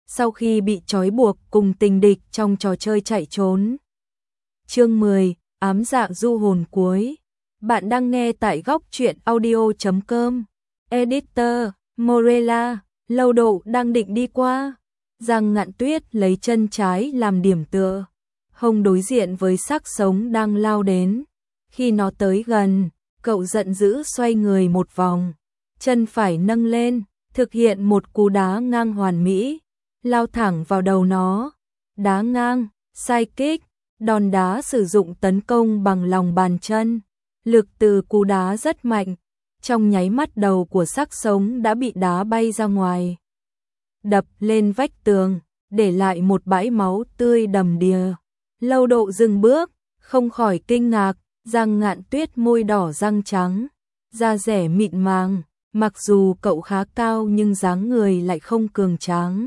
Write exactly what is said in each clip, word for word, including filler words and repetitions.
sau khi bị trói buộc cùng tình địch trong trò chơi chạy trốn. Chương mười, ám dạ du hồn cuối. Bạn đang nghe tại góc truyện audio chấm com. Editor, Morella, Lâu Độ đang định đi qua. Giang Ngạn Tuyết lấy chân trái làm điểm tựa, hông đối diện với xác sống đang lao đến. Khi nó tới gần, cậu giận dữ xoay người một vòng, chân phải nâng lên, thực hiện một cú đá ngang hoàn mỹ, lao thẳng vào đầu nó. Đá ngang, sai kích, đòn đá sử dụng tấn công bằng lòng bàn chân. Lực từ cú đá rất mạnh, trong nháy mắt đầu của xác sống đã bị đá bay ra ngoài, đập lên vách tường, để lại một bãi máu tươi đầm đìa. Lâu Độ dừng bước, không khỏi kinh ngạc. Giang Ngạn Tuyết môi đỏ răng trắng, da dẻ mịn màng, mặc dù cậu khá cao nhưng dáng người lại không cường tráng,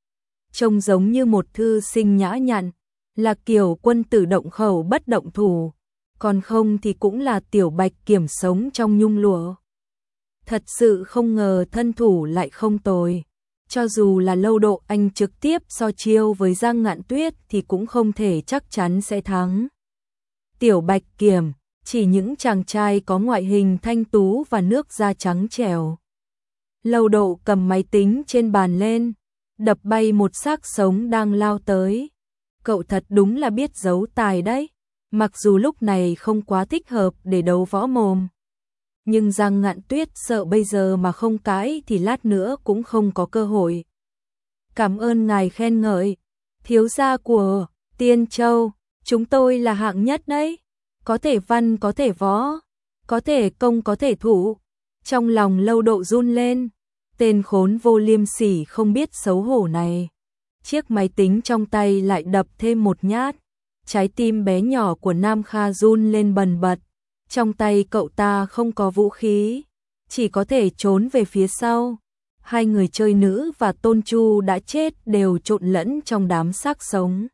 trông giống như một thư sinh nhã nhặn, là kiểu quân tử động khẩu bất động thủ, còn không thì cũng là tiểu bạch kiểm sống trong nhung lụa. Thật sự không ngờ thân thủ lại không tồi, cho dù là Lâu Độ anh trực tiếp so chiêu với Giang Ngạn Tuyết thì cũng không thể chắc chắn sẽ thắng. Tiểu bạch kiểm, chỉ những chàng trai có ngoại hình thanh tú và nước da trắng trẻo. Lâu Độ cầm máy tính trên bàn lên, đập bay một xác sống đang lao tới. Cậu thật đúng là biết giấu tài đấy, mặc dù lúc này không quá thích hợp để đấu võ mồm. Nhưng Giang Ngạn Tuyết sợ bây giờ mà không cãi thì lát nữa cũng không có cơ hội. Cảm ơn ngài khen ngợi, thiếu gia của Tiên Châu, chúng tôi là hạng nhất đấy. Có thể văn có thể võ, có thể công có thể thủ. Trong lòng Lâu Độ run lên, tên khốn vô liêm sỉ không biết xấu hổ này. Chiếc máy tính trong tay lại đập thêm một nhát, trái tim bé nhỏ của Nam Kha run lên bần bật. Trong tay cậu ta không có vũ khí, chỉ có thể trốn về phía sau. Hai người chơi nữ và Tôn Chu đã chết đều trộn lẫn trong đám xác sống.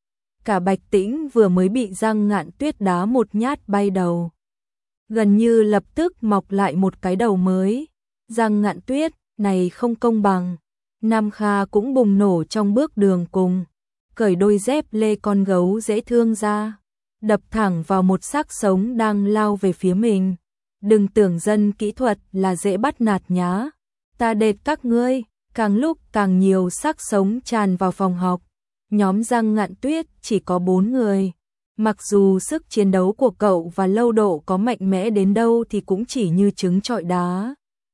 Cả Bạch Tĩnh vừa mới bị Giang Ngạn Tuyết đá một nhát bay đầu, gần như lập tức mọc lại một cái đầu mới. Giang Ngạn Tuyết, này không công bằng. Nam Kha cũng bùng nổ trong bước đường cùng, cởi đôi dép lê con gấu dễ thương ra, đập thẳng vào một xác sống đang lao về phía mình. Đừng tưởng dân kỹ thuật là dễ bắt nạt nhá. Ta đệt các ngươi. Càng lúc càng nhiều xác sống tràn vào phòng học. Nhóm Giang Ngạn Tuyết chỉ có bốn người. Mặc dù sức chiến đấu của cậu và Lâu Độ có mạnh mẽ đến đâu thì cũng chỉ như trứng trọi đá.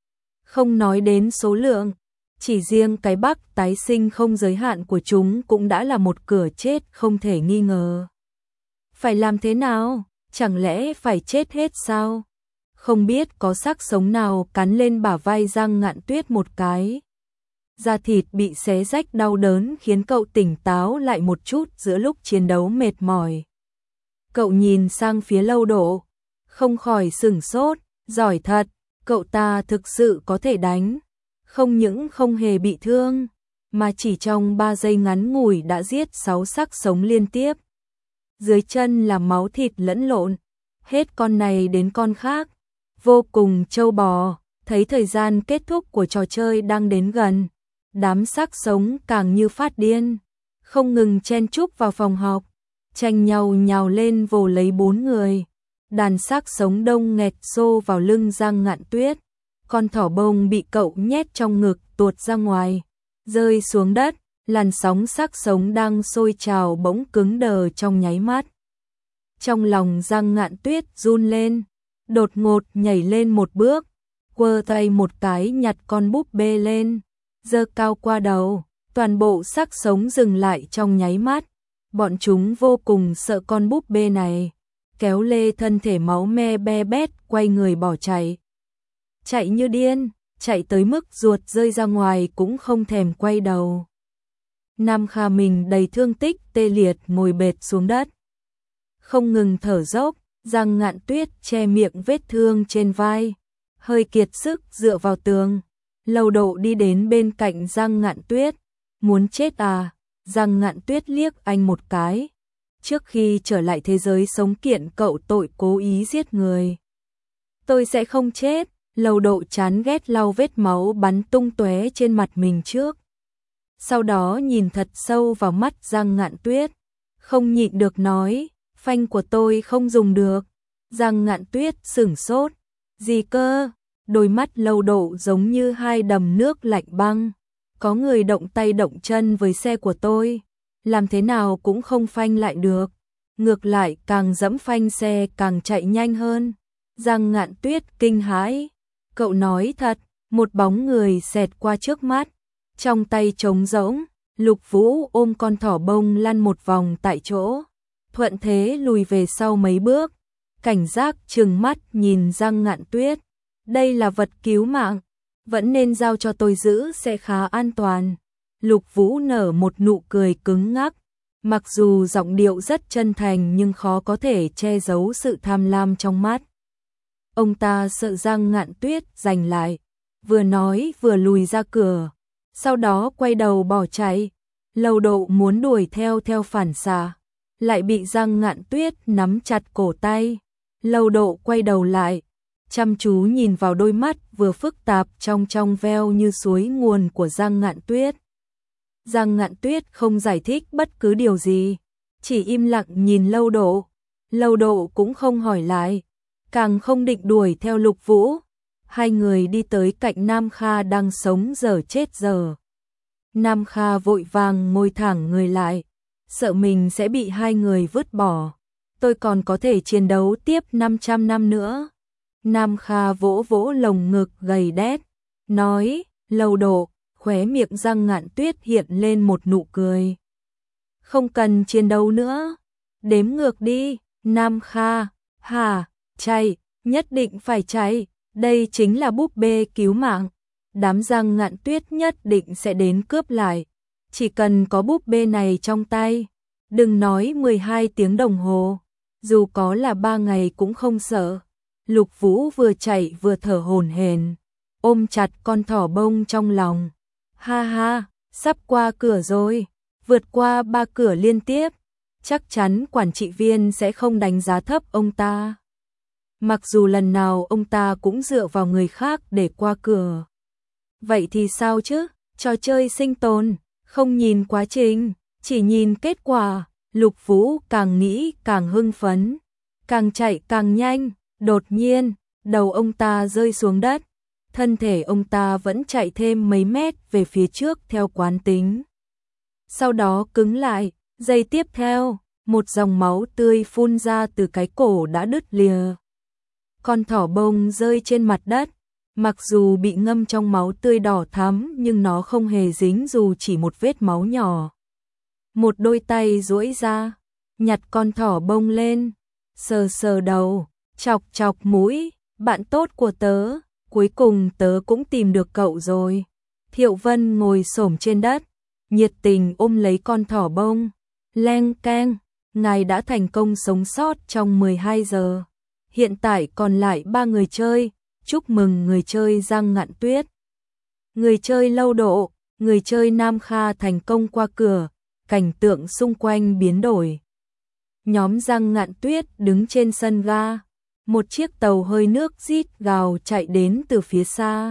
Không nói đến số lượng, chỉ riêng cái bắc tái sinh không giới hạn của chúng cũng đã là một cửa chết không thể nghi ngờ. Phải làm thế nào? Chẳng lẽ phải chết hết sao? Không biết có xác sống nào cắn lên bả vai Giang Ngạn Tuyết một cái. Da thịt bị xé rách đau đớn khiến cậu tỉnh táo lại một chút giữa lúc chiến đấu mệt mỏi. Cậu nhìn sang phía Lâu Độ, không khỏi sửng sốt, giỏi thật, cậu ta thực sự có thể đánh. Không những không hề bị thương, mà chỉ trong ba giây ngắn ngủi đã giết sáu xác sống liên tiếp. Dưới chân là máu thịt lẫn lộn, hết con này đến con khác, vô cùng trâu bò. Thấy thời gian kết thúc của trò chơi đang đến gần, đám xác sống càng như phát điên, không ngừng chen chúc vào phòng học, tranh nhau nhào lên vồ lấy bốn người. Đàn xác sống đông nghẹt xô vào lưng Giang Ngạn Tuyết, con thỏ bông bị cậu nhét trong ngực tuột ra ngoài, rơi xuống đất. Làn sóng xác sống đang sôi trào bỗng cứng đờ trong nháy mắt. Trong lòng Giang Ngạn Tuyết run lên, đột ngột nhảy lên một bước, quơ tay một cái nhặt con búp bê lên, giơ cao qua đầu. Toàn bộ xác sống dừng lại trong nháy mắt. Bọn chúng vô cùng sợ con búp bê này, kéo lê thân thể máu me be bét quay người bỏ chạy. Chạy như điên, chạy tới mức ruột rơi ra ngoài cũng không thèm quay đầu. Nam Kha mình đầy thương tích tê liệt ngồi bệt xuống đất, không ngừng thở dốc. Giang Ngạn Tuyết che miệng vết thương trên vai, hơi kiệt sức dựa vào tường. Lâu Độ đi đến bên cạnh Giang Ngạn Tuyết, muốn chết à? Giang Ngạn Tuyết liếc anh một cái, trước khi trở lại thế giới sống kiện cậu tội cố ý giết người. Tôi sẽ không chết. Lâu Độ chán ghét lau vết máu bắn tung tóe trên mặt mình trước. sau đó nhìn thật sâu vào mắt Giang Ngạn Tuyết, không nhịn được nói, phanh của tôi không dùng được. Giang Ngạn Tuyết sửng sốt, gì cơ? Đôi mắt Lâu Độ giống như hai đầm nước lạnh băng. Có người động tay động chân với xe của tôi, làm thế nào cũng không phanh lại được. Ngược lại càng dẫm phanh xe càng chạy nhanh hơn. Giang Ngạn Tuyết kinh hãi, cậu nói thật? Một bóng người xẹt qua trước mắt, trong tay trống rỗng, Lục Vũ ôm con thỏ bông lăn một vòng tại chỗ, thuận thế lùi về sau mấy bước, cảnh giác trừng mắt nhìn Giang Ngạn Tuyết, đây là vật cứu mạng, vẫn nên giao cho tôi giữ sẽ khá an toàn. Lục Vũ nở một nụ cười cứng ngắc, mặc dù giọng điệu rất chân thành nhưng khó có thể che giấu sự tham lam trong mắt. Ông ta sợ Giang Ngạn Tuyết giành lại, vừa nói vừa lùi ra cửa, sau đó quay đầu bỏ chạy. Lâu Độ muốn đuổi theo theo phản xạ, lại bị Giang Ngạn Tuyết nắm chặt cổ tay. Lâu Độ quay đầu lại, chăm chú nhìn vào đôi mắt vừa phức tạp trong trong veo như suối nguồn của Giang Ngạn Tuyết. Giang Ngạn Tuyết không giải thích bất cứ điều gì, chỉ im lặng nhìn Lâu Độ. Lâu Độ cũng không hỏi lại, càng không định đuổi theo Lục Vũ. Hai người đi tới cạnh Nam Kha đang sống dở chết dở. Nam Kha vội vàng ngồi thẳng người lại, sợ mình sẽ bị hai người vứt bỏ. Tôi còn có thể chiến đấu tiếp năm trăm năm nữa. Nam Kha vỗ vỗ lồng ngực gầy đét, nói, Lâu Độ, khóe miệng Giang Ngạn Tuyết hiện lên một nụ cười. Không cần chiến đấu nữa, đếm ngược đi. Nam Kha, hà, chạy, nhất định phải chạy, đây chính là búp bê cứu mạng. Đám Giang Ngạn Tuyết nhất định sẽ đến cướp lại. Chỉ cần có búp bê này trong tay, đừng nói mười hai tiếng đồng hồ, dù có là ba ngày cũng không sợ. Lục Vũ vừa chạy vừa thở hổn hển, ôm chặt con thỏ bông trong lòng. Ha ha, sắp qua cửa rồi, vượt qua ba cửa liên tiếp, chắc chắn quản trị viên sẽ không đánh giá thấp ông ta. Mặc dù lần nào ông ta cũng dựa vào người khác để qua cửa. Vậy thì sao chứ? Trò chơi sinh tồn, không nhìn quá trình, chỉ nhìn kết quả. Lục Vũ càng nghĩ càng hưng phấn, càng chạy càng nhanh. Đột nhiên, đầu ông ta rơi xuống đất, thân thể ông ta vẫn chạy thêm mấy mét về phía trước theo quán tính. Sau đó cứng lại, giây tiếp theo, một dòng máu tươi phun ra từ cái cổ đã đứt lìa. Con thỏ bông rơi trên mặt đất, mặc dù bị ngâm trong máu tươi đỏ thắm nhưng nó không hề dính dù chỉ một vết máu nhỏ. Một đôi tay duỗi ra, nhặt con thỏ bông lên, sờ sờ đầu, chọc chọc mũi, bạn tốt của tớ, cuối cùng tớ cũng tìm được cậu rồi. Thiệu Vân ngồi xổm trên đất, nhiệt tình ôm lấy con thỏ bông, leng keng, ngài đã thành công sống sót trong mười hai giờ. Hiện tại còn lại ba người chơi, chúc mừng người chơi Giang Ngạn Tuyết. Người chơi Lâu Độ, người chơi Nam Kha thành công qua cửa, cảnh tượng xung quanh biến đổi. Nhóm Giang Ngạn Tuyết đứng trên sân ga, một chiếc tàu hơi nước rít gào chạy đến từ phía xa.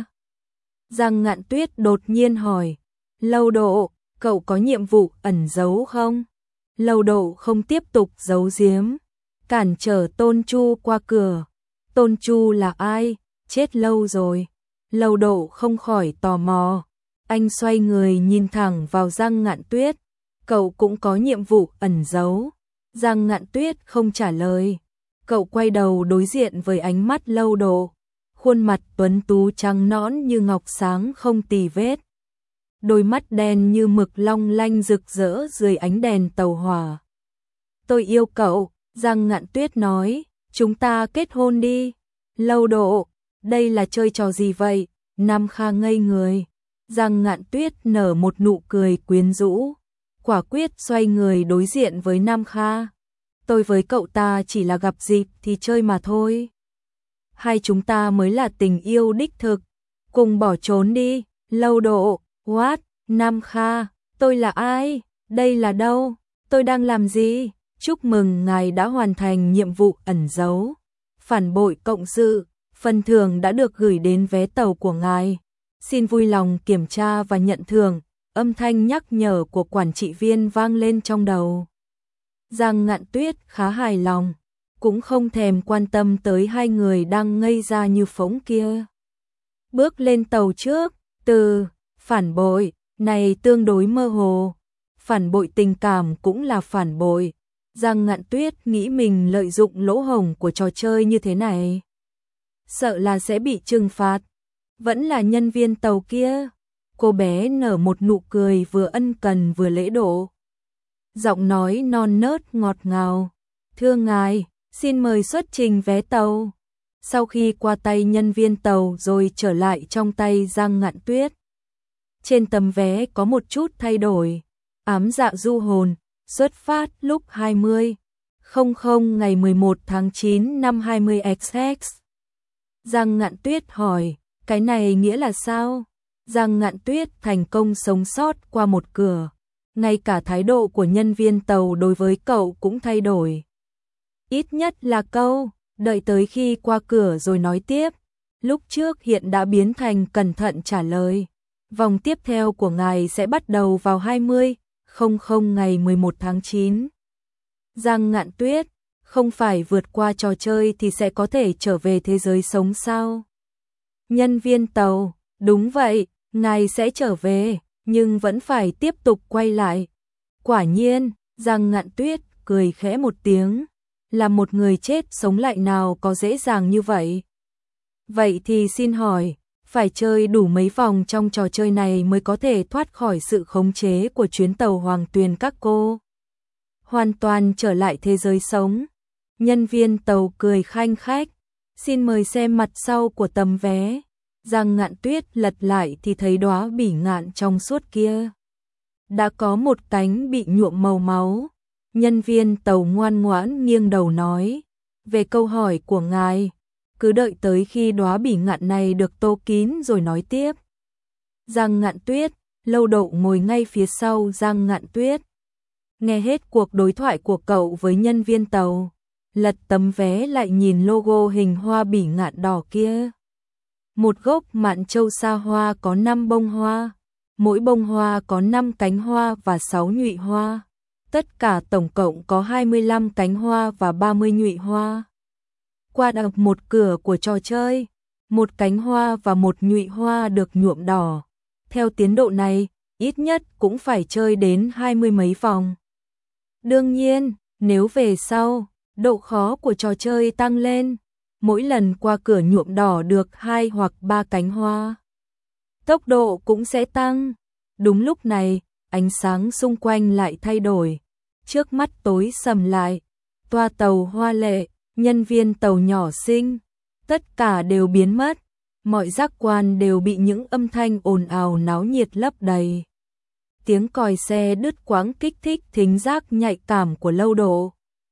Giang Ngạn Tuyết đột nhiên hỏi, Lâu Độ, cậu có nhiệm vụ ẩn giấu không? Lâu Độ không tiếp tục giấu giếm, cản trở Tôn Chu qua cửa. Tôn Chu là ai? Chết lâu rồi. Lâu Độ không khỏi tò mò. Anh xoay người nhìn thẳng vào Giang Ngạn Tuyết. Cậu cũng có nhiệm vụ ẩn giấu. Giang Ngạn Tuyết không trả lời. Cậu quay đầu đối diện với ánh mắt Lâu Độ. Khuôn mặt tuấn tú trắng nõn như ngọc sáng không tì vết. Đôi mắt đen như mực long lanh rực rỡ dưới ánh đèn tàu hỏa. Tôi yêu cậu, Giang Ngạn Tuyết nói, chúng ta kết hôn đi. Lâu Độ, đây là chơi trò gì vậy? Nam Kha ngây người. Giang Ngạn Tuyết nở một nụ cười quyến rũ, quả quyết xoay người đối diện với Nam Kha. Tôi với cậu ta chỉ là gặp dịp thì chơi mà thôi. Hai chúng ta mới là tình yêu đích thực, cùng bỏ trốn đi. Lâu Độ, what? Nam Kha, tôi là ai? Đây là đâu? Tôi đang làm gì? Chúc mừng ngài đã hoàn thành nhiệm vụ ẩn giấu. Phản bội cộng sự, phần thưởng đã được gửi đến vé tàu của ngài. Xin vui lòng kiểm tra và nhận thưởng. âm thanh nhắc nhở của quản trị viên vang lên trong đầu. Giang Ngạn Tuyết khá hài lòng, cũng không thèm quan tâm tới hai người đang ngây ra như phỗng kia. Bước lên tàu trước, từ phản bội này tương đối mơ hồ. Phản bội tình cảm cũng là phản bội. Giang Ngạn Tuyết nghĩ mình lợi dụng lỗ hổng của trò chơi như thế này, sợ là sẽ bị trừng phạt. Vẫn là nhân viên tàu kia. Cô bé nở một nụ cười vừa ân cần vừa lễ độ. Giọng nói non nớt ngọt ngào. Thưa ngài, xin mời xuất trình vé tàu. Sau khi qua tay nhân viên tàu rồi trở lại trong tay Giang Ngạn Tuyết. Trên tấm vé có một chút thay đổi. Ám dạ du hồn, xuất phát lúc hai mươi không không ngày mười một tháng chín năm hai mươi xx. Giang Ngạn Tuyết hỏi, cái này nghĩa là sao? Giang Ngạn Tuyết thành công sống sót qua một cửa. Ngay cả thái độ của nhân viên tàu đối với cậu cũng thay đổi. Ít nhất là câu, đợi tới khi qua cửa rồi nói tiếp. Lúc trước hiện đã biến thành cẩn thận trả lời. Vòng tiếp theo của ngài sẽ bắt đầu vào hai mươi không không ngày mười một tháng chín. Giang Ngạn Tuyết, không phải vượt qua trò chơi thì sẽ có thể trở về thế giới sống sao? Nhân viên tàu, đúng vậy, ngài sẽ trở về, nhưng vẫn phải tiếp tục quay lại. Quả nhiên, Giang Ngạn Tuyết cười khẽ một tiếng, là một người chết sống lại nào có dễ dàng như vậy. Vậy thì xin hỏi, phải chơi đủ mấy vòng trong trò chơi này mới có thể thoát khỏi sự khống chế của chuyến tàu Hoàng Tuyền các cô? Hoàn toàn trở lại thế giới sống. Nhân viên tàu cười khanh khách, xin mời xem mặt sau của tấm vé. Giang Ngạn Tuyết lật lại thì thấy đóa bỉ ngạn trong suốt kia đã có một cánh bị nhuộm màu máu. Nhân viên tàu ngoan ngoãn nghiêng đầu nói, về câu hỏi của ngài, cứ đợi tới khi đóa bỉ ngạn này được tô kín rồi nói tiếp. Giang Ngạn Tuyết, Lâu Đậu ngồi ngay phía sau Giang Ngạn Tuyết. Nghe hết cuộc đối thoại của cậu với nhân viên tàu, lật tấm vé lại nhìn logo hình hoa bỉ ngạn đỏ kia. Một gốc mạn châu sa hoa có năm bông hoa, mỗi bông hoa có năm cánh hoa và sáu nhụy hoa. Tất cả tổng cộng có hai mươi lăm cánh hoa và ba mươi nhụy hoa. Qua được một cửa của trò chơi, một cánh hoa và một nhụy hoa được nhuộm đỏ. Theo tiến độ này, ít nhất cũng phải chơi đến hai mươi mấy vòng. Đương nhiên, nếu về sau, độ khó của trò chơi tăng lên, mỗi lần qua cửa nhuộm đỏ được hai hoặc ba cánh hoa, tốc độ cũng sẽ tăng. Đúng lúc này, ánh sáng xung quanh lại thay đổi. Trước mắt tối sầm lại, toa tàu hoa lệ, nhân viên tàu nhỏ xinh, tất cả đều biến mất. Mọi giác quan đều bị những âm thanh ồn ào náo nhiệt lấp đầy. Tiếng còi xe đứt quãng kích thích thính giác nhạy cảm của Lâu Độ.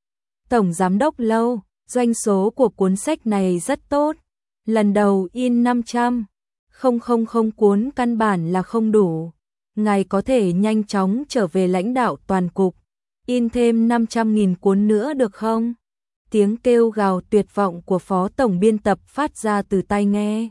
Tổng giám đốc Lâu, doanh số của cuốn sách này rất tốt. Lần đầu in năm trăm, không không không cuốn căn bản là không đủ. Ngài có thể nhanh chóng trở về lãnh đạo toàn cục, in thêm năm trăm nghìn cuốn nữa được không? Tiếng kêu gào tuyệt vọng của phó tổng biên tập phát ra từ tai nghe.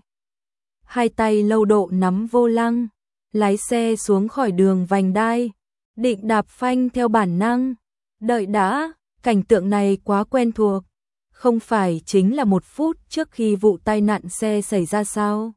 Hai tay Lâu Độ nắm vô lăng, lái xe xuống khỏi đường vành đai, định đạp phanh theo bản năng. Đợi đã, cảnh tượng này quá quen thuộc. Không phải chính là một phút trước khi vụ tai nạn xe xảy ra sao?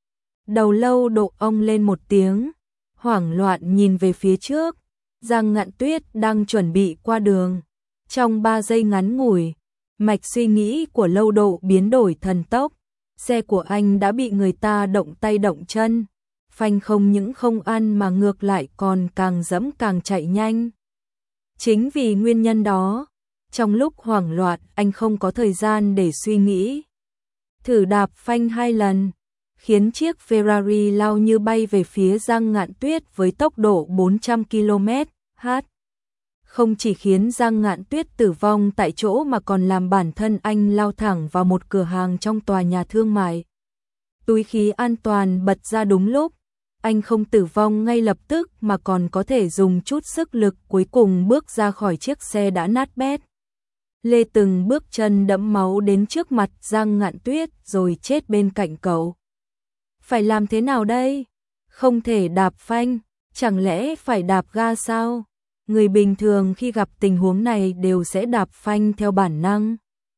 Đầu Lâu Độ ong lên một tiếng, hoảng loạn nhìn về phía trước. Giang Ngạn Tuyết đang chuẩn bị qua đường. Trong ba giây ngắn ngủi, mạch suy nghĩ của Lâu Độ biến đổi thần tốc. Xe của anh đã bị người ta động tay động chân, phanh không những không ăn mà ngược lại còn càng dẫm càng chạy nhanh. Chính vì nguyên nhân đó, trong lúc hoảng loạn anh không có thời gian để suy nghĩ. Thử đạp phanh hai lần, khiến chiếc Ferrari lao như bay về phía Giang Ngạn Tuyết với tốc độ bốn trăm ki lô mét trên giờ. Không chỉ khiến Giang Ngạn Tuyết tử vong tại chỗ mà còn làm bản thân anh lao thẳng vào một cửa hàng trong tòa nhà thương mại. Túi khí an toàn bật ra đúng lúc, anh không tử vong ngay lập tức mà còn có thể dùng chút sức lực cuối cùng bước ra khỏi chiếc xe đã nát bét. Lê từng bước chân đẫm máu đến trước mặt Giang Ngạn Tuyết rồi chết bên cạnh cậu. Phải làm thế nào đây? Không thể đạp phanh, Chẳng lẽ phải đạp ga sao? Người bình thường khi gặp tình huống này đều sẽ đạp phanh theo bản năng.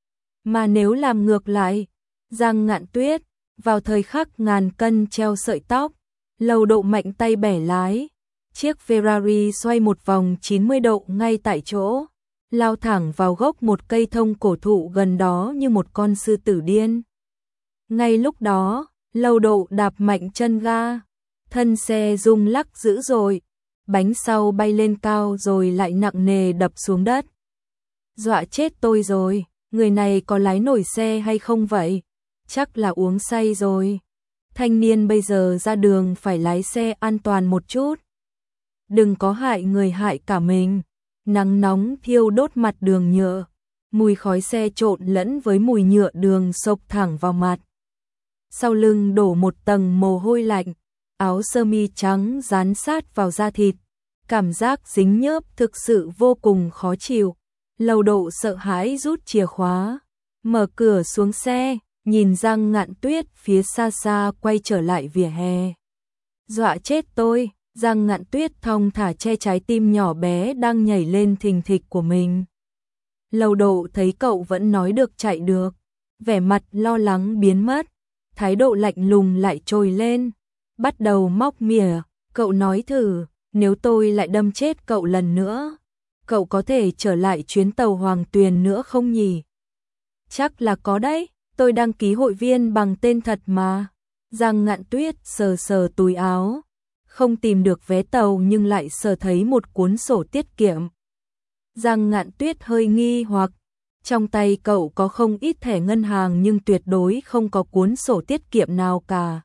Mà nếu làm ngược lại, Giang Ngạn Tuyết, vào thời khắc ngàn cân treo sợi tóc, Lầu Độ mạnh tay bẻ lái, chiếc Ferrari xoay một vòng chín mươi độ ngay tại chỗ, lao thẳng vào gốc một cây thông cổ thụ gần đó như một con sư tử điên. Ngay lúc đó, Lầu Độ đạp mạnh chân ga, thân xe rung lắc dữ dội, bánh sau bay lên cao rồi lại nặng nề đập xuống đất. Dọa chết tôi rồi, người này có lái nổi xe hay không vậy? Chắc là uống say rồi. Thanh niên bây giờ ra đường phải lái xe an toàn một chút. Đừng có hại người hại cả mình. Nắng nóng thiêu đốt mặt đường nhựa, mùi khói xe trộn lẫn với mùi nhựa đường xộc thẳng vào mặt. Sau lưng đổ một tầng mồ hôi lạnh, áo sơ mi trắng dán sát vào da thịt, cảm giác dính nhớp thực sự vô cùng khó chịu. Lầu Độ sợ hãi rút chìa khóa, mở cửa xuống xe, nhìn Giang Ngạn Tuyết phía xa xa quay trở lại vỉa hè. Dọa chết tôi, Giang Ngạn Tuyết thong thả che trái tim nhỏ bé đang nhảy lên thình thịch của mình. Lầu Độ thấy cậu vẫn nói được chạy được, vẻ mặt lo lắng biến mất, thái độ lạnh lùng lại trồi lên, bắt đầu móc mỉa, cậu nói thử, nếu tôi lại đâm chết cậu lần nữa, cậu có thể trở lại chuyến tàu Hoàng Tuyền nữa không nhỉ? Chắc là có đấy, tôi đăng ký hội viên bằng tên thật mà. Giang Ngạn Tuyết sờ sờ túi áo, không tìm được vé tàu nhưng lại sờ thấy một cuốn sổ tiết kiệm. Giang Ngạn Tuyết hơi nghi hoặc, trong tay cậu có không ít thẻ ngân hàng nhưng tuyệt đối không có cuốn sổ tiết kiệm nào cả.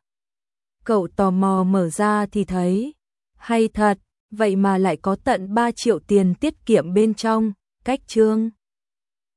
Cậu tò mò mở ra thì thấy, hay thật, vậy mà lại có tận ba triệu tiền tiết kiệm bên trong, cách chương.